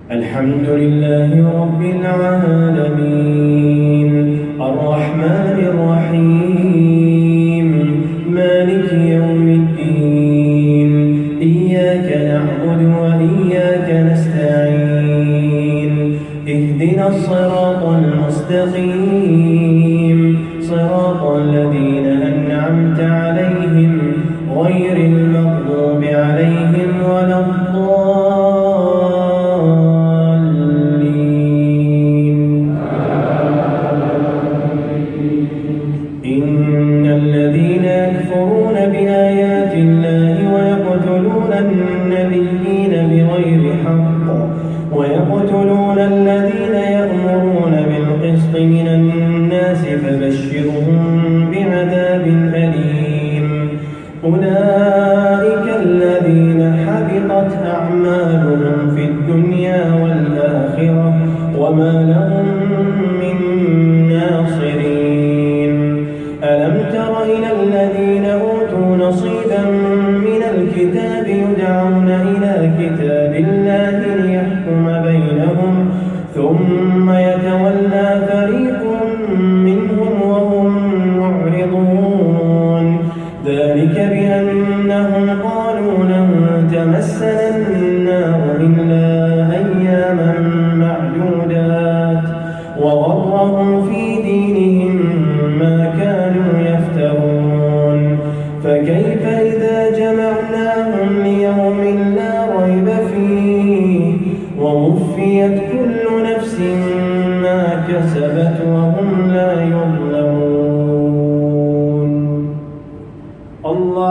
الحمد لله رب العالمين الرحمن الرحيم مالك يوم الدين إياك نعبد وإياك نستعين اهدنا الصراط المستقيم صراط الذين أنعمت عليهم غير المغضوب عليهم ولا الضالين. إن الذين يكفرون بآيات الله ويقتلون النبيين بغير حق ويقتلون الذين يأمرون بالقسط من الناس فبشرهم بعذاب أليم. أولئك الذين حبطت أعمالهم في الدنيا والآخرة وما لهم من ناصرين. ألم تر إلى الذين أوتوا نصيبا من الكتاب يدعون إلى كتاب الله ليحكم بينهم ثم يتولى فريق منهم وهم معرضون ذلك بأنهم قالوا لن تمسنا